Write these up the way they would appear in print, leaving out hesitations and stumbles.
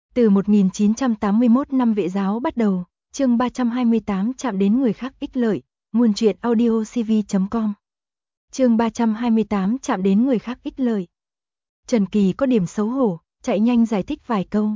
Từ 1981 năm vệ giáo bắt đầu, chương 328 chạm đến người khác ích lợi, nguồn truyện audio cv.com. Chương 328 chạm đến người khác ích lợi. Trần Kỳ có điểm xấu hổ, chạy nhanh giải thích vài câu.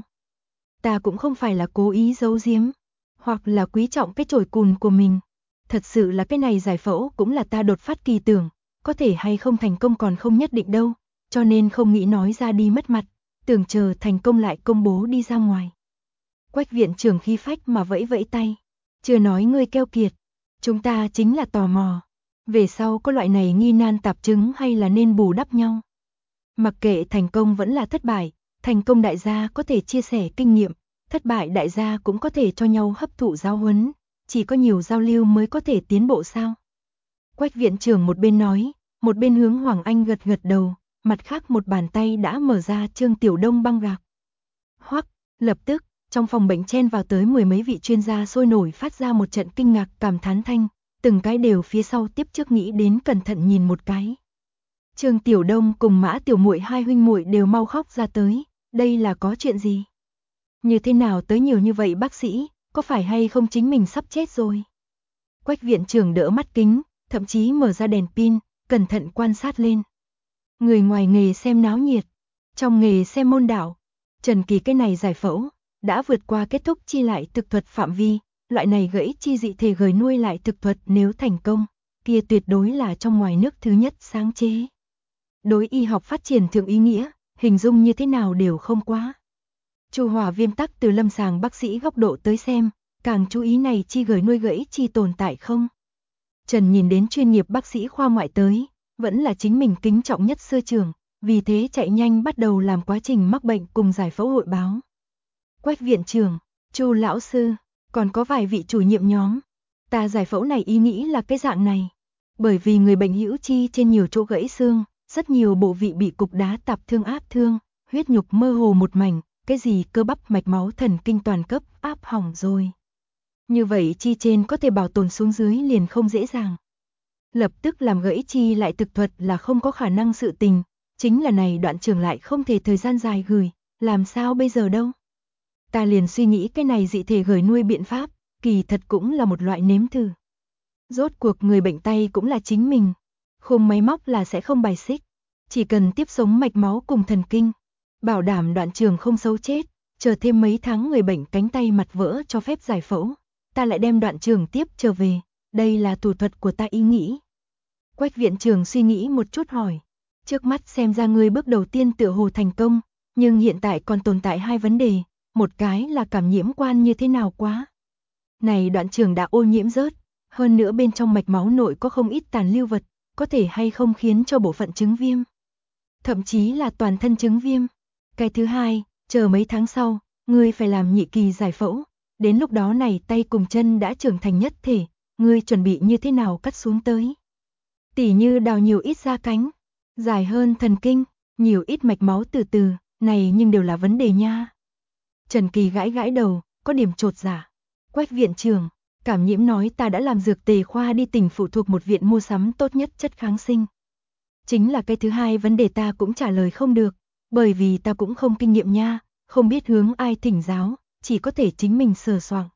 Ta cũng không phải là cố ý giấu giếm, hoặc là quý trọng cái chổi cùn của mình. Thật sự là cái này giải phẫu cũng là ta đột phát kỳ tưởng, có thể hay không thành công còn không nhất định đâu, cho nên không nghĩ nói ra đi mất mặt, tưởng chờ thành công lại công bố đi ra ngoài. Quách viện trưởng khí phách mà vẫy vẫy tay, chưa nói ngươi keo kiệt, chúng ta chính là tò mò, về sau có loại này nghi nan tạp chứng hay là nên bù đắp nhau. Mặc kệ thành công vẫn là thất bại, thành công đại gia có thể chia sẻ kinh nghiệm, thất bại đại gia cũng có thể cho nhau hấp thụ giáo huấn, chỉ có nhiều giao lưu mới có thể tiến bộ sao. Quách viện trưởng một bên nói, một bên hướng Hoàng Anh gật gật đầu, mặt khác một bàn tay đã mở ra Trương Tiểu Đông băng gạc. Hoắc, lập tức, trong phòng bệnh chen vào tới mười mấy vị chuyên gia sôi nổi phát ra một trận kinh ngạc cảm thán thanh, từng cái đều phía sau tiếp trước nghĩ đến cẩn thận nhìn một cái. Trương Tiểu Đông cùng Mã Tiểu Muội hai huynh muội đều mau khóc ra tới, đây là có chuyện gì? Như thế nào tới nhiều như vậy bác sĩ, có phải hay không chính mình sắp chết rồi? Quách viện trưởng đỡ mắt kính, thậm chí mở ra đèn pin, cẩn thận quan sát lên. Người ngoài nghề xem náo nhiệt, trong nghề xem môn đạo. Trần Kỳ cái này giải phẫu đã vượt qua kết thúc chi lại thực thuật phạm vi, loại này gãy chi dị thể gời nuôi lại thực thuật nếu thành công, kia tuyệt đối là trong ngoài nước thứ nhất sáng chế. Đối y học phát triển thượng ý nghĩa, hình dung như thế nào đều không quá. Chu Hòa Viêm tắc từ lâm sàng bác sĩ góc độ tới xem, càng chú ý này chi gời nuôi gãy chi tồn tại không. Trần nhìn đến chuyên nghiệp bác sĩ khoa ngoại tới, vẫn là chính mình kính trọng nhất sư trưởng, vì thế chạy nhanh bắt đầu làm quá trình mắc bệnh cùng giải phẫu hội báo. Quách viện trưởng, Chu lão sư, còn có vài vị chủ nhiệm nhóm. Ta giải phẫu này ý nghĩ là cái dạng này, bởi vì người bệnh hữu chi trên nhiều chỗ gãy xương, rất nhiều bộ vị bị cục đá tạp thương áp thương, huyết nhục mơ hồ một mảnh, cái gì cơ bắp mạch máu thần kinh toàn cấp áp hỏng rồi. Như vậy chi trên có thể bảo tồn xuống dưới liền không dễ dàng. Lập tức làm gãy chi lại thực thuật là không có khả năng sự tình, chính là này đoạn trường lại không thể thời gian dài gửi, làm sao bây giờ đâu. Ta liền suy nghĩ cái này dị thể gửi nuôi biện pháp, kỳ thật cũng là một loại nếm thử. Rốt cuộc người bệnh tay cũng là chính mình, khung máy móc là sẽ không bài xích, chỉ cần tiếp sống mạch máu cùng thần kinh, bảo đảm đoạn trường không xấu chết, chờ thêm mấy tháng người bệnh cánh tay mặt vỡ cho phép giải phẫu, ta lại đem đoạn trường tiếp trở về, đây là thủ thuật của ta ý nghĩ. Quách viện trưởng suy nghĩ một chút hỏi, trước mắt xem ra người bước đầu tiên tựa hồ thành công, nhưng hiện tại còn tồn tại hai vấn đề, một cái là cảm nhiễm quan như thế nào quá. Này đoạn trường đã ô nhiễm rớt, hơn nữa bên trong mạch máu nội có không ít tàn lưu vật, có thể hay không khiến cho bộ phận chứng viêm. Thậm chí là toàn thân chứng viêm. Cái thứ hai, chờ mấy tháng sau, ngươi phải làm nhị kỳ giải phẫu, đến lúc đó này tay cùng chân đã trưởng thành nhất thể, ngươi chuẩn bị như thế nào cắt xuống tới. Tỉ như đào nhiều ít da cánh, dài hơn thần kinh, nhiều ít mạch máu từ từ, này nhưng đều là vấn đề nha. Trần Kỳ gãi gãi đầu, có điểm chột dạ. Quách viện trưởng, cảm nhiễm nói ta đã làm dược tề khoa đi tỉnh phụ thuộc một viện mua sắm tốt nhất chất kháng sinh. Chính là cái thứ hai vấn đề ta cũng trả lời không được, bởi vì ta cũng không kinh nghiệm nha, không biết hướng ai thỉnh giáo, chỉ có thể chính mình sờ soạng.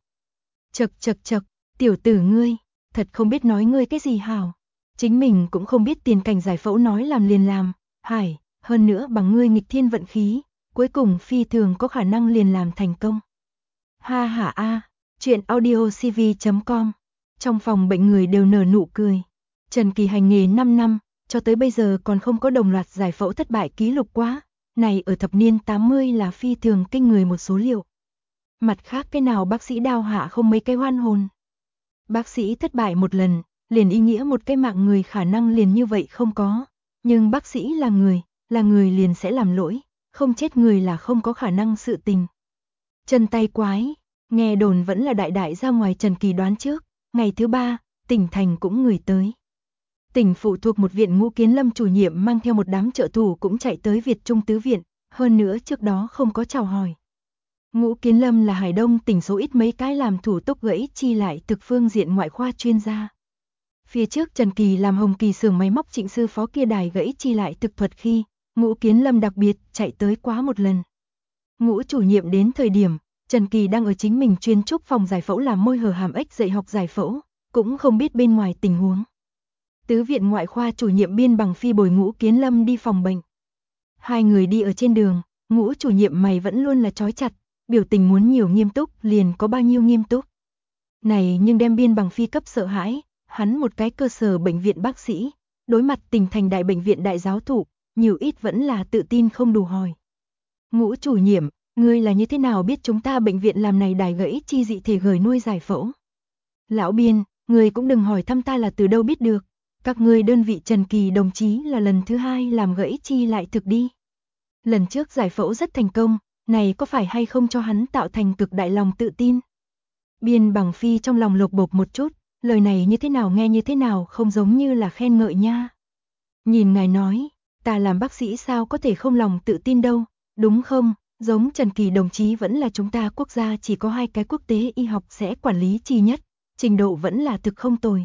Chậc, tiểu tử ngươi, thật không biết nói ngươi cái gì hảo. Chính mình cũng không biết tiền cảnh giải phẫu nói làm liền làm, hải, hơn nữa bằng ngươi nghịch thiên vận khí, cuối cùng phi thường có khả năng liền làm thành công. Ha ha a, chuyện audio cv.com. Trong phòng bệnh người đều nở nụ cười. Trần Kỳ hành nghề 5 năm, cho tới bây giờ còn không có đồng loạt giải phẫu thất bại ký lục quá, này ở thập niên 80 là phi thường kinh người một số liệu. Mặt khác cái nào bác sĩ đao hạ không mấy cái hoan hồn. Bác sĩ thất bại một lần, liền ý nghĩa một cái mạng người khả năng liền như vậy không có, nhưng bác sĩ là người liền sẽ làm lỗi, không chết người là không có khả năng sự tình. Chân tay quái, nghe đồn vẫn là đại đại ra ngoài Trần Kỳ đoán trước, ngày thứ ba, tỉnh thành cũng người tới. Tỉnh phụ thuộc một viện Ngũ Kiến Lâm chủ nhiệm mang theo một đám trợ thủ cũng chạy tới Việt Trung Tứ Viện, hơn nữa trước đó không có chào hỏi. Ngũ Kiến Lâm là Hải Đông tỉnh số ít mấy cái làm thủ tục gãy chi lại thực phương diện ngoại khoa chuyên gia. Phía trước Trần Kỳ làm Hồng Kỳ xưởng máy móc Trịnh sư phó kia đài gãy chi lại thực thuật khi, Ngũ Kiến Lâm đặc biệt chạy tới quá một lần. Ngũ chủ nhiệm đến thời điểm, Trần Kỳ đang ở chính mình chuyên trúc phòng giải phẫu làm môi hở hàm ếch dạy học giải phẫu, cũng không biết bên ngoài tình huống. Tứ viện ngoại khoa chủ nhiệm Biên Bằng Phi bồi Ngũ Kiến Lâm đi phòng bệnh. Hai người đi ở trên đường, Ngũ chủ nhiệm mày vẫn luôn là trói chặt, biểu tình muốn nhiều nghiêm túc liền có bao nhiêu nghiêm túc. Này nhưng đem Biên Bằng Phi cấp sợ hãi, hắn một cái cơ sở bệnh viện bác sĩ, đối mặt tỉnh thành đại bệnh viện đại giáo thụ, nhiều ít vẫn là tự tin không đủ hỏi. Ngũ chủ nhiệm, ngươi là như thế nào biết chúng ta bệnh viện làm này đài gãy chi dị thể gửi nuôi giải phẫu? Lão Biên, ngươi cũng đừng hỏi thăm ta là từ đâu biết được, các ngươi đơn vị Trần Kỳ đồng chí là lần thứ hai làm gãy chi lại thực đi. Lần trước giải phẫu rất thành công, này có phải hay không cho hắn tạo thành cực đại lòng tự tin? Biên Bằng Phi trong lòng lột bột một chút, lời này như thế nào nghe như thế nào không giống như là khen ngợi nha. Nhìn ngài nói, ta làm bác sĩ sao có thể không lòng tự tin đâu, đúng không? Giống Trần Kỳ đồng chí vẫn là chúng ta quốc gia chỉ có 2 cái quốc tế y học sẽ quản lý chi nhất, trình độ vẫn là thực không tồi.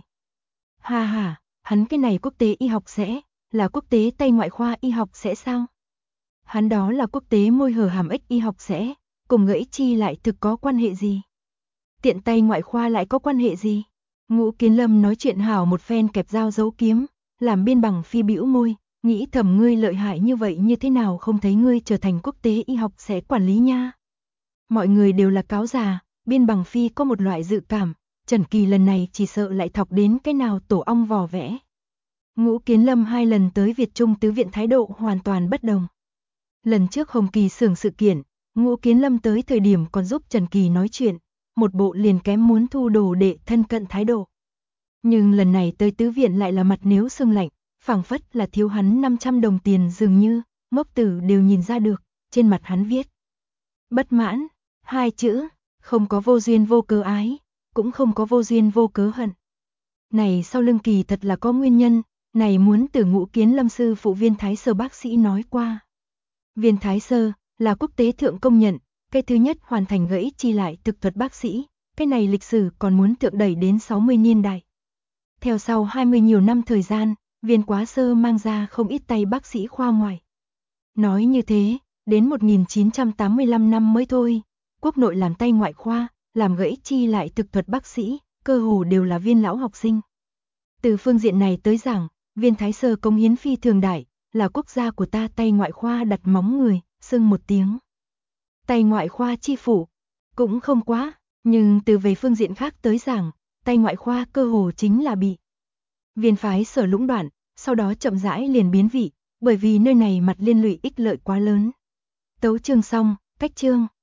Ha ha, hắn cái này quốc tế y học sẽ, là quốc tế Tây ngoại khoa y học sẽ sao? Hắn đó là quốc tế môi hở hàm ếch y học sẽ, cùng gãy chi lại thực có quan hệ gì? Tiện Tây ngoại khoa lại có quan hệ gì? Ngũ Kiến Lâm nói chuyện hảo một phen kẹp dao giấu kiếm, làm Biên Bằng Phi bĩu môi, nghĩ thầm ngươi lợi hại như vậy như thế nào không thấy ngươi trở thành quốc tế y học sẽ quản lý nha. Mọi người đều là cáo già, Biên Bằng Phi có một loại dự cảm, Trần Kỳ lần này chỉ sợ lại thọc đến cái nào tổ ong vò vẽ. Ngũ Kiến Lâm 2 lần tới Việt Trung tứ viện thái độ hoàn toàn bất đồng. Lần trước Hồng Kỳ xưởng sự kiện, Ngũ Kiến Lâm tới thời điểm còn giúp Trần Kỳ nói chuyện, một bộ liền kém muốn thu đồ đệ thân cận thái độ. Nhưng lần này tới tứ viện lại là mặt nếu sưng lạnh, phảng phất là thiếu hắn 500 đồng tiền dường như, Ngốc Tử đều nhìn ra được, trên mặt hắn viết. Bất mãn, 2 chữ, không có vô duyên vô cớ ái, cũng không có vô duyên vô cớ hận. Này sau lưng kỳ thật là có nguyên nhân, này muốn từ Ngũ Kiến Lâm sư phụ Viên Thái Sơ bác sĩ nói qua. Viên Thái Sơ là quốc tế thượng công nhận, cái thứ nhất hoàn thành gãy chi lại thực thuật bác sĩ, cái này lịch sử còn muốn thượng đẩy đến 60 niên đại. Theo sau 20 nhiều năm thời gian, Viên Quá Sơ mang ra không ít tay bác sĩ khoa ngoài. Nói như thế, đến 1985 năm mới thôi, quốc nội làm tay ngoại khoa, làm gãy chi lại thực thuật bác sĩ, cơ hồ đều là Viên lão học sinh. Từ phương diện này tới giảng, Viên Thái Sơ công hiến phi thường đại, là quốc gia của ta tay ngoại khoa đặt móng người, xưng một tiếng. Tay ngoại khoa chi phủ, cũng không quá, nhưng từ về phương diện khác tới giảng, tay ngoại khoa cơ hồ chính là bị Viên phái sở lũng đoạn, sau đó chậm rãi liền biến vị, bởi vì nơi này mặt liên lụy ích lợi quá lớn. Tấu chương xong, cách chương.